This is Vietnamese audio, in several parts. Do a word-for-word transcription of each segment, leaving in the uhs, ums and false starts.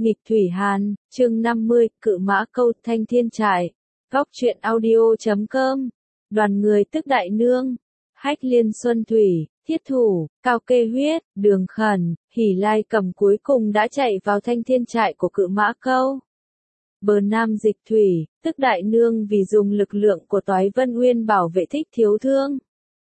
Nghịch Thủy Hàn, chương năm mươi, Cự Mã Câu, Thanh Thiên Trại. Góc truyện audio chấm com. Đoàn người tức Đại Nương, Hách Liên Xuân Thủy, Thiết Thủ, Cao Kê Huyết, Đường Khẩn, Hỉ Lai Cầm cuối cùng đã chạy vào Thanh Thiên Trại của Cự Mã Câu. Bờ Nam Dịch Thủy, tức Đại Nương vì dùng lực lượng của Toái Vân Uyên bảo vệ Thích Thiếu Thương,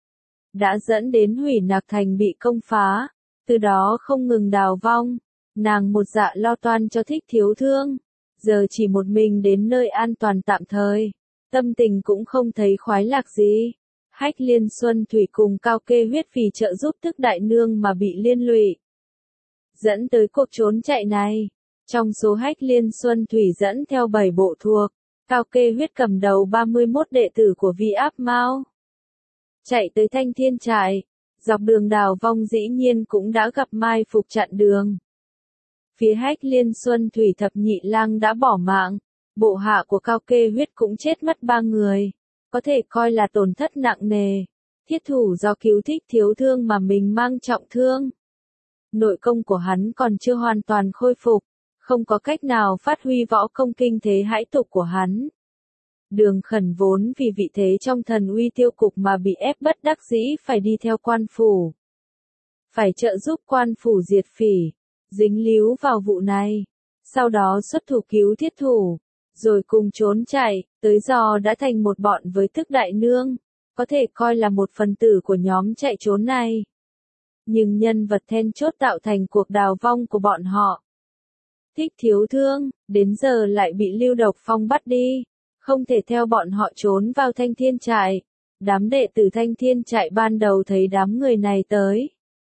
đã dẫn đến Hủy Nạc Thành bị công phá, từ đó không ngừng đào vong. Nàng một dạ lo toan cho Thích Thiếu Thương, giờ chỉ một mình đến nơi an toàn tạm thời, tâm tình cũng không thấy khoái lạc gì. Hách Liên Xuân Thủy cùng Cao Kê Huyết vì trợ giúp tức Đại Nương mà bị liên lụy, dẫn tới cuộc trốn chạy này. Trong số Hách Liên Xuân Thủy dẫn theo bảy bộ thuộc, Cao Kê Huyết cầm đầu ba mươi mốt đệ tử của Vi Áp Mao, chạy tới Thanh Thiên Trại. Dọc đường đào vong dĩ nhiên cũng đã gặp mai phục chặn đường. Phía Hách Liên Xuân Thủy thập nhị lang đã bỏ mạng, bộ hạ của Cao Kê Huyết cũng chết mất ba người, có thể coi là tổn thất nặng nề. Thiết Thủ do cứu Thích Thiếu Thương mà mình mang trọng thương, nội công của hắn còn chưa hoàn toàn khôi phục, không có cách nào phát huy võ công kinh thế hãi tục của hắn. Đường Khẩn vốn vì vị thế trong Thần Uy Tiêu Cục mà bị ép bất đắc dĩ phải đi theo quan phủ, phải trợ giúp quan phủ diệt phỉ, dính líu vào vụ này, sau đó xuất thủ cứu Thiết Thủ, rồi cùng trốn chạy, tới giờ đã thành một bọn với tức Đại Nương, có thể coi là một phần tử của nhóm chạy trốn này. Nhưng nhân vật then chốt tạo thành cuộc đào vong của bọn họ, Thích Thiếu Thương, đến giờ lại bị Lưu Độc Phong bắt đi, không thể theo bọn họ trốn vào Thanh Thiên Trại. Đám đệ tử Thanh Thiên Trại ban đầu thấy đám người này tới,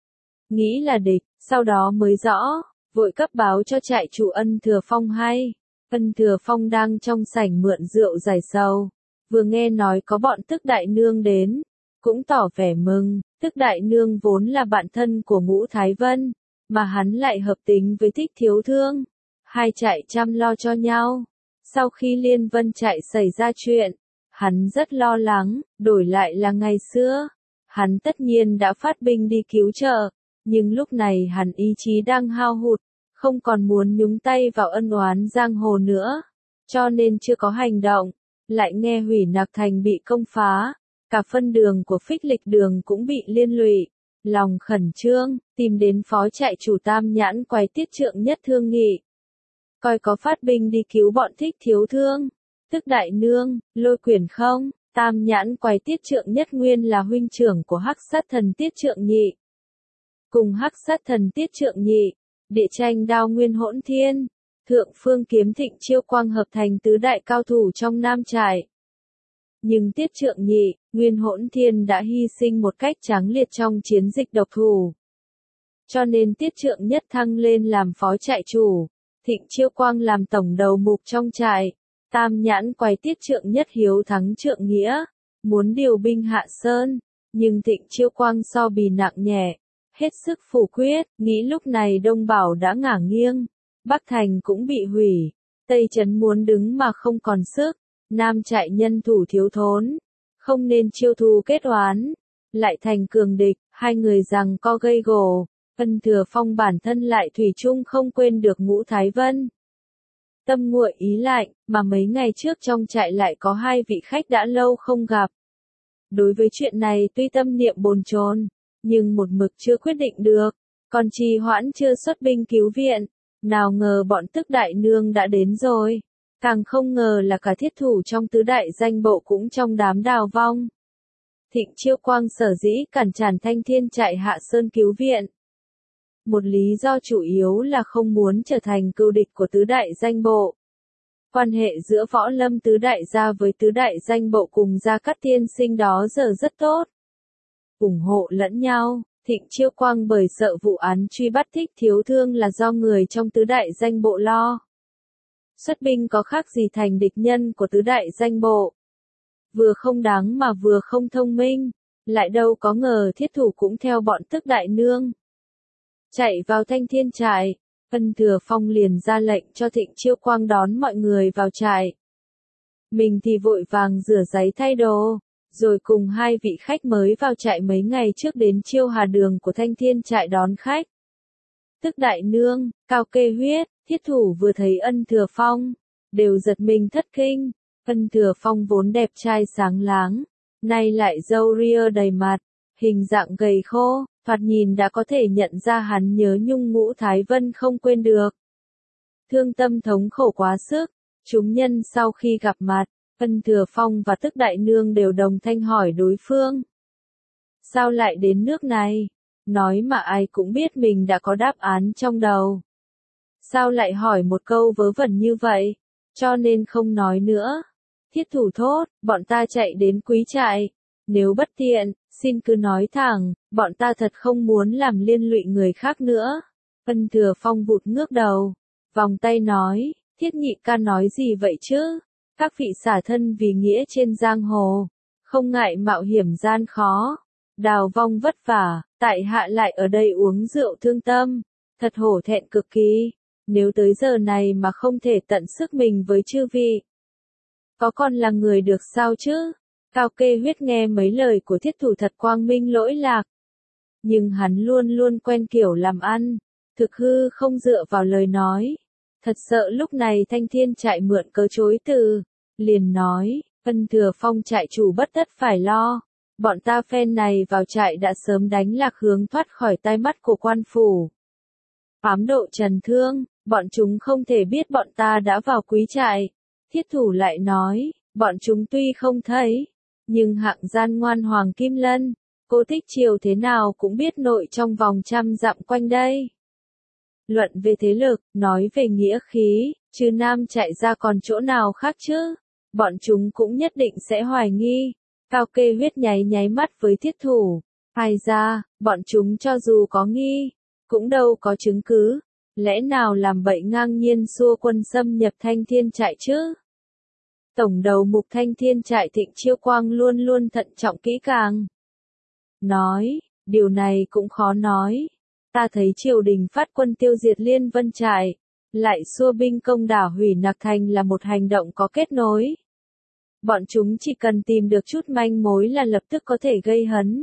nghĩ là địch, sau đó mới rõ, vội cấp báo cho trại chủ Ân Thừa Phong hay. Ân Thừa Phong đang trong sảnh mượn rượu giải sầu, vừa nghe nói có bọn tức Đại Nương đến, cũng tỏ vẻ mừng. Tức Đại Nương vốn là bạn thân của Ngũ Thái Vân, mà hắn lại hợp tính với Thích Thiếu Thương, hai trại chăm lo cho nhau. Sau khi Liên Vân trại xảy ra chuyện, hắn rất lo lắng, đổi lại là ngày xưa, hắn tất nhiên đã phát binh đi cứu trợ, nhưng lúc này hắn ý chí đang hao hụt, không còn muốn nhúng tay vào ân oán giang hồ nữa, cho nên chưa có hành động. Lại nghe Hủy Nạc Thành bị công phá, cả phân đường của Phích Lịch Đường cũng bị liên lụy, lòng khẩn trương, tìm đến phó trại chủ Tam Nhãn Quái Tiết Trượng Nhất thương nghị, coi có phát binh đi cứu bọn Thích Thiếu Thương. Tức Đại Nương, Lôi Quyển không? Tam Nhãn Quái Tiết Trượng Nhất nguyên là huynh trưởng của Hắc Sát Thần Tiết Trượng Nhị, cùng Hắc Sát Thần Tiết Trượng Nhị, địa tranh đao nguyên hỗn thiên, thượng phương kiếm Thịnh Chiêu Quang hợp thành tứ đại cao thủ trong Nam Trại. Nhưng Tiết Trượng Nhị, Nguyên Hỗn Thiên đã hy sinh một cách tráng liệt trong chiến dịch độc thủ, cho nên Tiết Trượng Nhất thăng lên làm phó trại chủ, Thịnh Chiêu Quang làm tổng đầu mục trong trại. Tam Nhãn Quái Tiết Trượng Nhất hiếu thắng trượng nghĩa, muốn điều binh hạ sơn, nhưng Thịnh Chiêu Quang so bì nặng nhẹ, hết sức phủ quyết, nghĩ lúc này Đông Bảo đã ngả nghiêng, Bắc Thành cũng bị hủy, Tây Trấn muốn đứng mà không còn sức, Nam Trại nhân thủ thiếu thốn, không nên chiêu thù kết oán, lại thành cường địch, hai người giằng co gây gổ. Ân Thừa Phong bản thân lại thủy chung không quên được Ngũ Thái Vân, tâm nguội ý lạnh, mà mấy ngày trước trong trại lại có hai vị khách đã lâu không gặp. Đối với chuyện này tuy tâm niệm bồn chồn, nhưng một mực chưa quyết định được, còn trì hoãn chưa xuất binh cứu viện. Nào ngờ bọn tức Đại Nương đã đến rồi, càng không ngờ là cả Thiết Thủ trong tứ đại danh bộ cũng trong đám đào vong. Thịnh Chiêu Quang sở dĩ cản tràn Thanh Thiên Trại hạ sơn cứu viện, một lý do chủ yếu là không muốn trở thành cừu địch của tứ đại danh bộ. Quan hệ giữa Võ Lâm tứ đại gia với tứ đại danh bộ cùng Gia Cát tiên sinh đó giờ rất tốt, ủng hộ lẫn nhau. Thịnh Chiêu Quang bởi sợ vụ án truy bắt Thích Thiếu Thương là do người trong tứ đại danh bộ lo, xuất binh có khác gì thành địch nhân của tứ đại danh bộ, vừa không đáng mà vừa không thông minh. Lại đâu có ngờ Thiết Thủ cũng theo bọn tức Đại Nương, chạy vào Thanh Thiên Trại. Ân Thừa Phong liền ra lệnh cho Thịnh Chiêu Quang đón mọi người vào trại, mình thì vội vàng rửa giấy thay đồ, rồi cùng hai vị khách mới vào trại mấy ngày trước đến Chiêu Hà Đường của Thanh Thiên Trại đón khách. Tức Đại Nương, Cao Kê Huyết, Thiết thủ vừa thấy Ân Thừa Phong, đều giật mình thất kinh. Ân Thừa Phong vốn đẹp trai sáng láng, nay lại râu ria đầy mặt, hình dạng gầy khô, thoạt nhìn đã có thể nhận ra hắn nhớ nhung Ngũ Thái Vân không quên được. Thương tâm thống khổ quá sức, chúng nhân sau khi gặp mặt, Ân Thừa Phong và Tức Đại Nương đều đồng thanh hỏi đối phương. Sao lại đến nước này? Nói mà ai cũng biết mình đã có đáp án trong đầu. Sao lại hỏi một câu vớ vẩn như vậy? Cho nên không nói nữa. Thiết thủ thốt, bọn ta chạy đến Quý Trại. Nếu bất tiện, xin cứ nói thẳng, bọn ta thật không muốn làm liên lụy người khác nữa. Ân Thừa Phong vụt ngước đầu, vòng tay nói, Thiết nhị ca nói gì vậy chứ? Các vị xả thân vì nghĩa trên giang hồ, không ngại mạo hiểm gian khó, đào vong vất vả, tại hạ lại ở đây uống rượu thương tâm, thật hổ thẹn cực kỳ, nếu tới giờ này mà không thể tận sức mình với chư vị. Có còn là người được sao chứ? Cao Kê Huyết nghe mấy lời của thiết thủ thật quang minh lỗi lạc. Nhưng hắn luôn luôn quen kiểu làm ăn, thực hư không dựa vào lời nói. Thật sợ lúc này Thanh Thiên Trại mượn cớ chối từ, liền nói, Ân Thừa Phong trại chủ bất tất phải lo. Bọn ta phen này vào trại đã sớm đánh lạc hướng thoát khỏi tai mắt của quan phủ. Ám độ trần thương, bọn chúng không thể biết bọn ta đã vào Quý Trại. Thiết thủ lại nói, bọn chúng tuy không thấy, nhưng hạng gian ngoan Hoàng Kim Lân, cô thích chiều thế nào cũng biết nội trong vòng trăm dặm quanh đây. Luận về thế lực, nói về nghĩa khí, chứ Nam Trại ra còn chỗ nào khác chứ? Bọn chúng cũng nhất định sẽ hoài nghi. Cao Kê Huyết nháy nháy mắt với thiết thủ. Ai ra, bọn chúng cho dù có nghi, cũng đâu có chứng cứ. Lẽ nào làm bậy ngang nhiên xua quân xâm nhập Thanh Thiên Trại chứ? Tổng đầu mục Thanh Thiên Trại Thịnh Chiêu Quang luôn luôn thận trọng kỹ càng. Nói, điều này cũng khó nói. Ta thấy triều đình phát quân tiêu diệt Liên Vân Trại, lại xua binh công đảo hủy Nặc Thành là một hành động có kết nối. Bọn chúng chỉ cần tìm được chút manh mối là lập tức có thể gây hấn.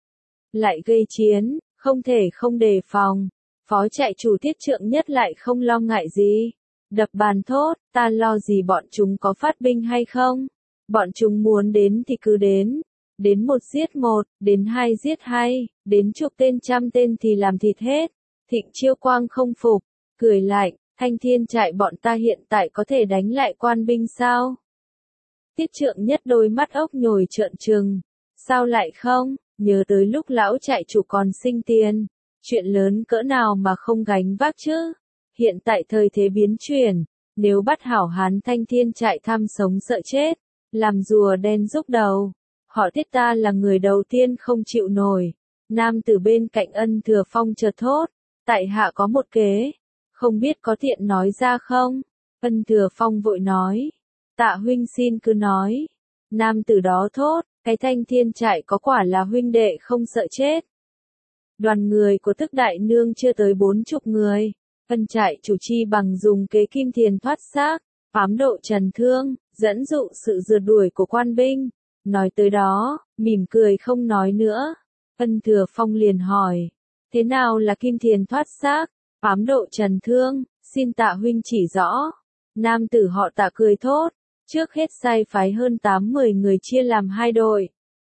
Lại gây chiến, không thể không đề phòng. Phó trại chủ Thiết Trượng Nhất lại không lo ngại gì. Đập bàn thốt, ta lo gì bọn chúng có phát binh hay không? Bọn chúng muốn đến thì cứ đến. Đến một giết một, đến hai giết hai, đến chục tên trăm tên thì làm thịt hết. Thịnh Chiêu Quang không phục, cười lạnh, Thanh Thiên Trại bọn ta hiện tại có thể đánh lại quan binh sao? Tiết Trượng Nhất đôi mắt ốc nhồi trợn trừng. Sao lại không? Nhớ tới lúc lão trại chủ còn sinh tiền. Chuyện lớn cỡ nào mà không gánh vác chứ? Hiện tại thời thế biến chuyển. Nếu bắt hảo hán Thanh Thiên Trại tham sống sợ chết, làm rùa đen rúc đầu, họ Tiết ta là người đầu tiên không chịu nổi. Nam từ bên cạnh Ân Thừa Phong chợt thốt. Tại hạ có một kế. Không biết có tiện nói ra không? Ân Thừa Phong vội nói. Tạ huynh xin cứ nói. Nam từ đó thốt, cái Thanh Thiên Trại có quả là huynh đệ không sợ chết. Đoàn người của Tức Đại Nương chưa tới bốn chục người. Ân Trại chủ chi bằng dùng kế kim thiền thoát xác, ám độ trần thương, dẫn dụ sự rượt đuổi của quan binh. Nói tới đó, mỉm cười không nói nữa. Ân Thừa Phong liền hỏi, thế nào là kim thiền thoát xác, ám độ trần thương, xin Tạ huynh chỉ rõ. Nam tử họ Tạ cười thốt. Trước hết sai phái hơn tám mười người chia làm hai đội.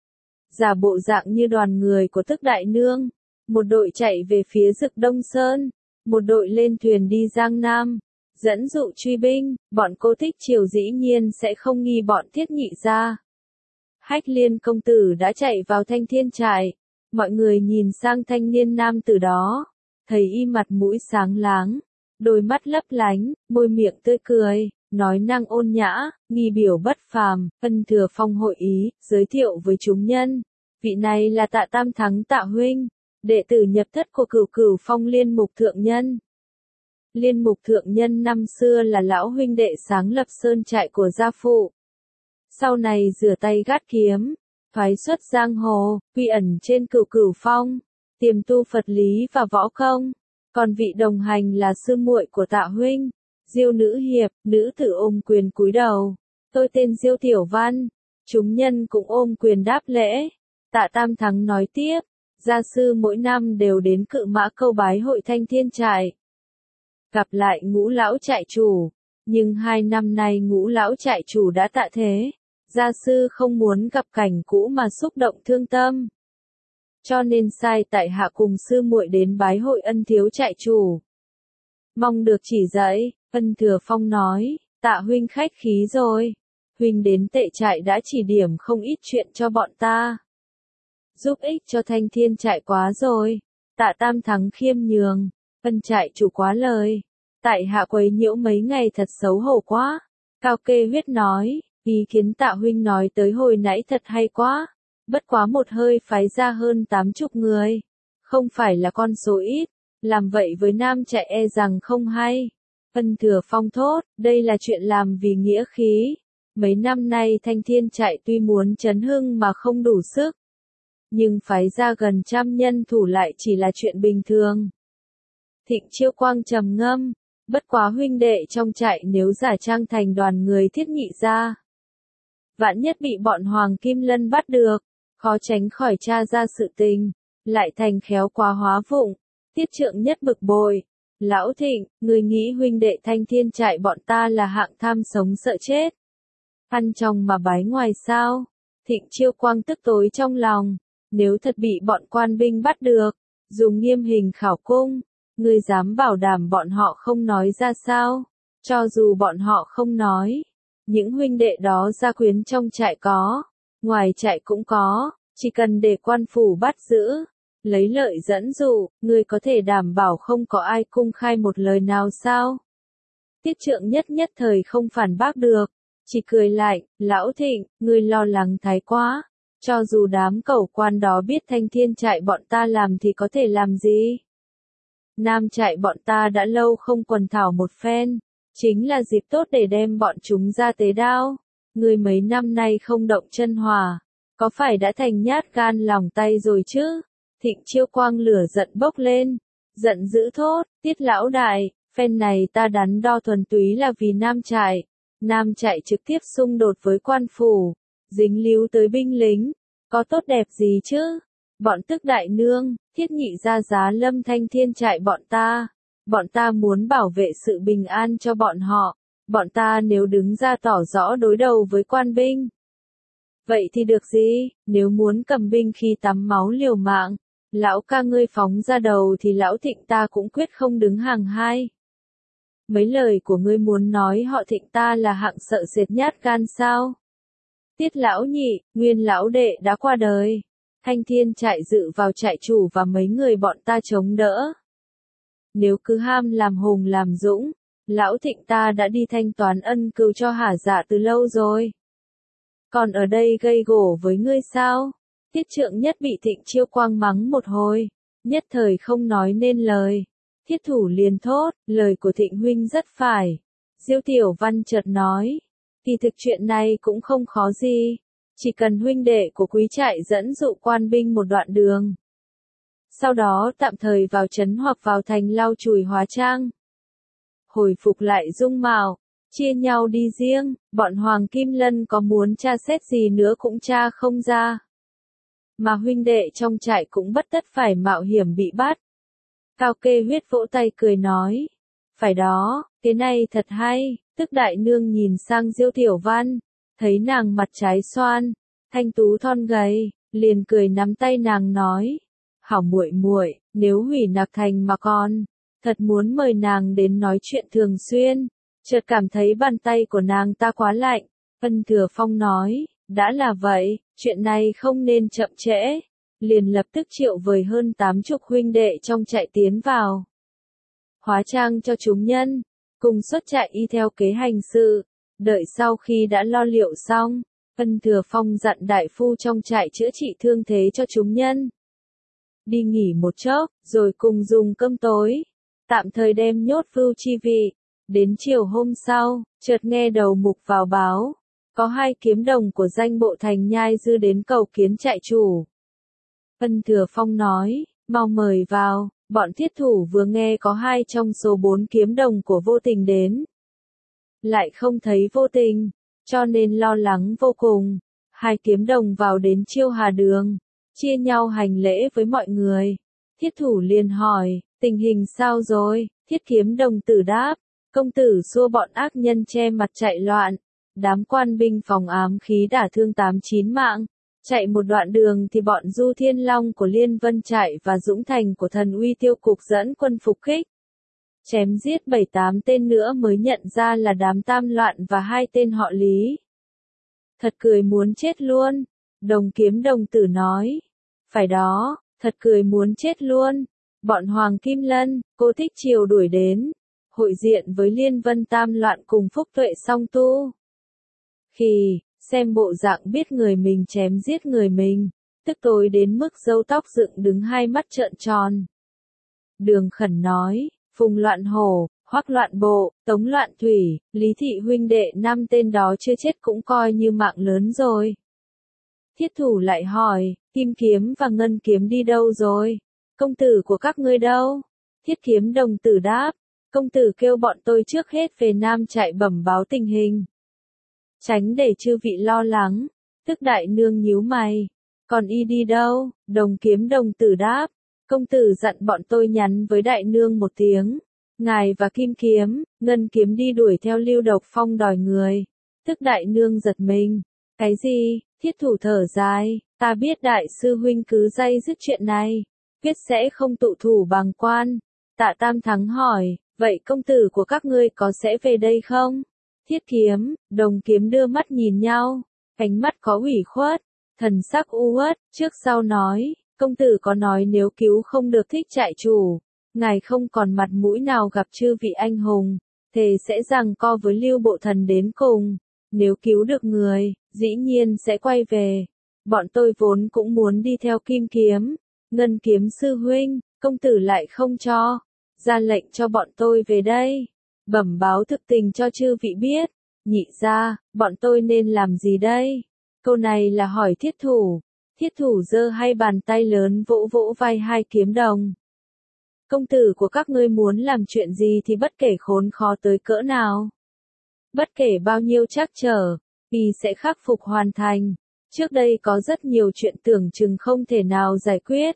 Giả bộ dạng như đoàn người của Tức Đại Nương. Một đội chạy về phía Dực Đông Sơn. Một đội lên thuyền đi Giang Nam. Dẫn dụ truy binh, bọn cô thích triều dĩ nhiên sẽ không nghi bọn Thiết nhị ra. Hách Liên công tử đã chạy vào Thanh Thiên Trại. Mọi người nhìn sang thanh niên nam tử đó. Thấy y mặt mũi sáng láng. Đôi mắt lấp lánh, môi miệng tươi cười. Nói năng ôn nhã, nghi biểu bất phàm, Ân Thừa Phong hội ý, giới thiệu với chúng nhân. Vị này là Tạ Tam Thắng Tạ huynh, đệ tử nhập thất của Cửu Cửu Phong Liên Mục Thượng Nhân. Liên Mục Thượng Nhân năm xưa là lão huynh đệ sáng lập sơn trại của gia phụ. Sau này rửa tay gác kiếm, thoái xuất giang hồ, quy ẩn trên Cửu Cửu Phong, tiềm tu Phật lý và võ công. Còn vị đồng hành là sư muội của Tạ huynh. Diêu nữ hiệp, nữ tử ôm quyền cúi đầu. Tôi tên Diêu Tiểu Văn. Chúng nhân cũng ôm quyền đáp lễ. Tạ Tam Thắng nói tiếp. Gia sư mỗi năm đều đến Cự Mã Câu bái hội Thanh Thiên Trại. gặp lại Ngũ lão trại chủ, nhưng hai năm nay Ngũ lão trại chủ đã tạ thế, gia sư không muốn gặp cảnh cũ mà xúc động thương tâm. Cho nên sai tại hạ cùng sư muội đến bái hội Ân thiếu trại chủ. Mong được chỉ dạy, Ân Thừa Phong nói, tạ huynh khách khí rồi. Huynh đến tệ trại đã chỉ điểm không ít chuyện cho bọn ta. Giúp ích cho Thanh Thiên trại quá rồi. Tạ Tam Thắng khiêm nhường, Ân trại chủ quá lời. Tại hạ quấy nhiễu mấy ngày thật xấu hổ quá. Cao Kê Huyết nói, ý kiến tạ huynh nói tới hồi nãy thật hay quá. Bất quá một hơi phái ra hơn tám chục người. Không phải là con số ít. Làm vậy với nam trại e rằng không hay. Ân Thừa Phong thốt, đây là chuyện làm vì nghĩa khí. Mấy năm nay Thanh Thiên trại tuy muốn chấn hưng mà không đủ sức. Nhưng phái ra gần trăm nhân thủ lại chỉ là chuyện bình thường. Thịnh Chiêu Quang trầm ngâm, bất quá huynh đệ trong trại nếu giả trang thành đoàn người Thiết Nhị gia. Vạn nhất bị bọn Hoàng Kim Lân bắt được, khó tránh khỏi tra ra sự tình, lại thành khéo quá hóa vụng. Tiết Trượng Nhất bực bội, lão Thịnh, người nghĩ huynh đệ Thanh Thiên trại bọn ta là hạng tham sống sợ chết. Ăn trong mà bái ngoài sao? Thịnh Chiêu Quang tức tối trong lòng, nếu thật bị bọn quan binh bắt được, dùng nghiêm hình khảo cung, ngươi dám bảo đảm bọn họ không nói ra sao? Cho dù bọn họ không nói, những huynh đệ đó gia quyến trong trại có, ngoài trại cũng có, chỉ cần để quan phủ bắt giữ, lấy lợi dẫn dụ, ngươi có thể đảm bảo không có ai cung khai một lời nào sao? Tiết Trượng Nhất nhất thời không phản bác được, chỉ cười lại, lão Thịnh, ngươi lo lắng thái quá, cho dù đám cẩu quan đó biết Thanh Thiên trại bọn ta làm thì có thể làm gì? Nam trại bọn ta đã lâu không quần thảo một phen, chính là dịp tốt để đem bọn chúng ra tế đao. Ngươi mấy năm nay không động chân hỏa, có phải đã thành nhát gan lòng tay rồi chứ? Thịnh Chiêu Quang lửa giận bốc lên, giận dữ thốt, Tiết lão đại, phen này ta đắn đo thuần túy là vì Nam trại. Nam trại trực tiếp xung đột với quan phủ, dính líu tới binh lính, có tốt đẹp gì chứ? Bọn Tức đại nương, Thiết Nhị gia giá lâm Thanh Thiên trại bọn ta, bọn ta muốn bảo vệ sự bình an cho bọn họ, bọn ta nếu đứng ra tỏ rõ đối đầu với quan binh. Vậy thì được gì, nếu muốn cầm binh khi tắm máu liều mạng, lão ca ngươi phóng ra đầu thì lão Thịnh ta cũng quyết không đứng hàng hai. Mấy lời của ngươi muốn nói họ Thịnh ta là hạng sợ sệt nhát gan sao? Tiết lão nhị, Nguyên lão đệ đã qua đời. Thanh Thiên trại dự vào trại chủ và mấy người bọn ta chống đỡ. Nếu cứ ham làm hùng làm dũng, lão Thịnh ta đã đi thanh toán ân cừu cho Hà Dạ từ lâu rồi. Còn ở đây gây gổ với ngươi sao? Tiết Trượng Nhất bị Thịnh Chiêu Quang mắng một hồi, nhất thời không nói nên lời. Thiết thủ liền thốt, lời của Thịnh huynh rất phải. Diêu Tiểu Văn chợt nói, kỳ thực chuyện này cũng không khó gì, chỉ cần huynh đệ của quý trại dẫn dụ quan binh một đoạn đường. Sau đó tạm thời vào trấn hoặc vào thành lau chùi hóa trang. Hồi phục lại dung mạo, chia nhau đi riêng, bọn Hoàng Kim Lân có muốn tra xét gì nữa cũng tra không ra. Mà huynh đệ trong trại cũng bất tất phải mạo hiểm bị bắt. Cao Kê Huyết vỗ tay cười nói, phải đó, cái này thật hay. Tức đại nương nhìn sang Diêu Tiểu Văn, thấy nàng mặt trái xoan, thanh tú thon gầy, liền cười nắm tay nàng nói, hảo muội muội, nếu hủy nặc thành mà còn, thật muốn mời nàng đến nói chuyện thường xuyên. Chợt cảm thấy bàn tay của nàng ta quá lạnh, Ân Thừa Phong nói, đã là vậy, chuyện này không nên chậm trễ, liền lập tức triệu vời hơn tám chục huynh đệ trong trại tiến vào. Hóa trang cho chúng nhân, cùng xuất trại y theo kế hành sự, đợi sau khi đã lo liệu xong, Ân Thừa Phong dặn đại phu trong trại chữa trị thương thế cho chúng nhân. Đi nghỉ một chốc, rồi cùng dùng cơm tối, tạm thời đem nhốt Vưu Chi vị. Đến chiều hôm sau, chợt nghe đầu mục vào báo, có hai kiếm đồng của danh bộ thành nhai dư đến cầu kiến trại chủ. Ân Thừa Phong nói, mau mời vào, bọn thiết thủ vừa nghe có hai trong số bốn kiếm đồng của Vô Tình đến. Lại không thấy Vô Tình, cho nên lo lắng vô cùng. Hai kiếm đồng vào đến Chiêu Hà Đường, chia nhau hành lễ với mọi người. Thiết thủ liền hỏi, tình hình sao rồi? Thiết Kiếm đồng tử đáp, công tử xua bọn ác nhân che mặt chạy loạn. Đám quan binh phòng ám khí đả thương tám chín mạng. Chạy một đoạn đường thì bọn Du Thiên Long của Liên Vân Trại và Dũng Thành của Thần Uy Tiêu Cục dẫn quân phục kích. Chém giết bảy tám tên nữa mới nhận ra là đám Tam Loạn và hai tên họ Lý. Thật cười muốn chết luôn. Đồng Kiếm đồng tử nói. Phải đó, thật cười muốn chết luôn. Bọn Hoàng Kim Lân, Cô Thích Triều đuổi đến. Hội diện với Liên Vân Tam Loạn cùng Phúc Tuệ Song Tu. Khi xem bộ dạng biết người mình chém giết người mình, tức tối đến mức râu tóc dựng đứng hai mắt trợn tròn. Đường Khẩn nói, Phùng Loạn Hổ, Hoắc Loạn Bộ, Tống Loạn Thủy, Lý Thị huynh đệ năm tên đó chưa chết cũng coi như mạng lớn rồi. Thiết Thủ lại hỏi, Kim Kiếm và Ngân Kiếm đi đâu rồi? Công tử của các ngươi đâu? Thiết Kiếm đồng tử đáp, công tử kêu bọn tôi trước hết về Nam Trại bẩm báo tình hình. Tránh để chư vị lo lắng, tức đại nương nhíu mày. Còn y đi đâu? Đồng Kiếm đồng tử đáp, công tử dặn bọn tôi nhắn với đại nương một tiếng. Ngài và Kim Kiếm, Ngân Kiếm đi đuổi theo Lưu Độc Phong đòi người. Tức đại nương giật mình. Cái gì? Thiết Thủ thở dài, ta biết đại sư huynh cứ day dứt chuyện này. Quyết sẽ không tụ thủ bằng quan. Tạ Tam Thắng hỏi, vậy công tử của các ngươi có sẽ về đây không? Thiết Kiếm, Đồng Kiếm đưa mắt nhìn nhau, ánh mắt có ủy khuất, thần sắc u uất, trước sau nói, công tử có nói nếu cứu không được Thích Trại chủ, ngài không còn mặt mũi nào gặp chư vị anh hùng, thề sẽ giằng co với Lưu Bộ Thần đến cùng, nếu cứu được người, dĩ nhiên sẽ quay về. Bọn tôi vốn cũng muốn đi theo Kim Kiếm, Ngân Kiếm sư huynh, công tử lại không cho, ra lệnh cho bọn tôi về đây. Bẩm báo thực tình cho chư vị biết, nhị ra, bọn tôi nên làm gì đây? Câu này là hỏi Thiết Thủ. Thiết Thủ giơ hai bàn tay lớn vỗ vỗ vai hai kiếm đồng. Công tử của các ngươi muốn làm chuyện gì thì bất kể khốn khó tới cỡ nào. Bất kể bao nhiêu trắc trở, y sẽ khắc phục hoàn thành. Trước đây có rất nhiều chuyện tưởng chừng không thể nào giải quyết.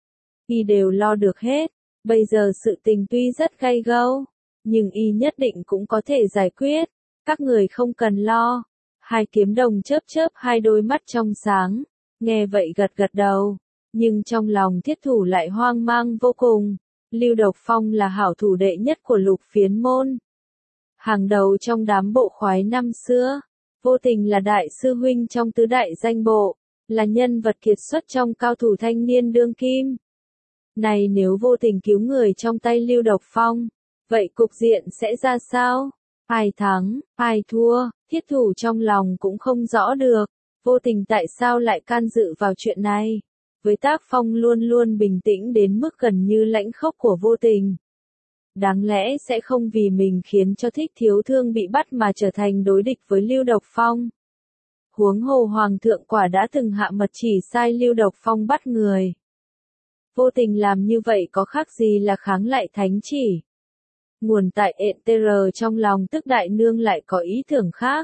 Y đều lo được hết, bây giờ sự tình tuy rất gay gâu. Nhưng y nhất định cũng có thể giải quyết, các người không cần lo. Hai kiếm đồng chớp chớp hai đôi mắt trong sáng, nghe vậy gật gật đầu, nhưng trong lòng Thiết Thủ lại hoang mang vô cùng. Lưu Độc Phong là hảo thủ đệ nhất của Lục Phiến môn, hàng đầu trong đám bộ khoái năm xưa, vô tình là đại sư huynh trong tứ đại danh bộ, là nhân vật kiệt xuất trong cao thủ thanh niên đương kim. Này nếu vô tình cứu người trong tay Lưu Độc Phong, vậy cục diện sẽ ra sao? Ai thắng, ai thua, Thiết Thủ trong lòng cũng không rõ được. Vô tình tại sao lại can dự vào chuyện này? Với tác phong luôn luôn bình tĩnh đến mức gần như lãnh khốc của vô tình. Đáng lẽ sẽ không vì mình khiến cho Thích Thiếu Thương bị bắt mà trở thành đối địch với Lưu Độc Phong. Huống hồ Hoàng thượng quả đã từng hạ mật chỉ sai Lưu Độc Phong bắt người. Vô tình làm như vậy có khác gì là kháng lại thánh chỉ. Nguồn tại ện tê rờ trong lòng tức đại nương lại có ý tưởng khác.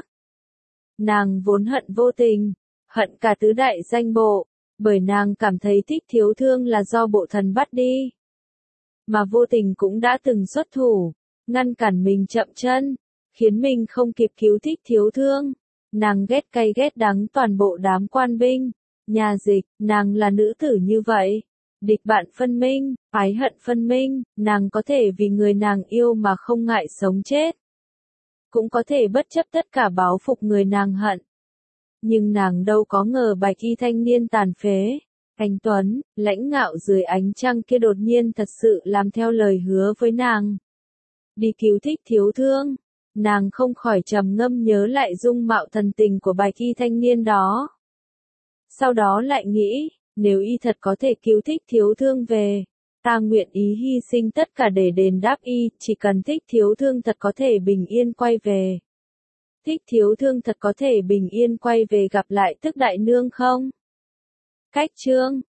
Nàng vốn hận vô tình, hận cả tứ đại danh bộ, bởi nàng cảm thấy Thích Thiếu Thương là do bộ thần bắt đi. Mà vô tình cũng đã từng xuất thủ, ngăn cản mình chậm chân, khiến mình không kịp cứu Thích Thiếu Thương. Nàng ghét cay ghét đắng toàn bộ đám quan binh, nhà dịch, nàng là nữ tử như vậy. Địch bạn phân minh, ái hận phân minh, nàng có thể vì người nàng yêu mà không ngại sống chết. Cũng có thể bất chấp tất cả báo phục người nàng hận. Nhưng nàng đâu có ngờ bạch y thanh niên tàn phế, anh tuấn, lãnh ngạo dưới ánh trăng kia đột nhiên thật sự làm theo lời hứa với nàng. Đi cứu Thích Thiếu Thương, nàng không khỏi trầm ngâm nhớ lại dung mạo thần tình của bạch y thanh niên đó. Sau đó lại nghĩ, nếu y thật có thể cứu Thích Thiếu Thương về, ta nguyện ý hy sinh tất cả để đền đáp y, chỉ cần Thích Thiếu Thương thật có thể bình yên quay về. Thích Thiếu Thương thật có thể bình yên quay về gặp lại tức đại nương không? Cách chương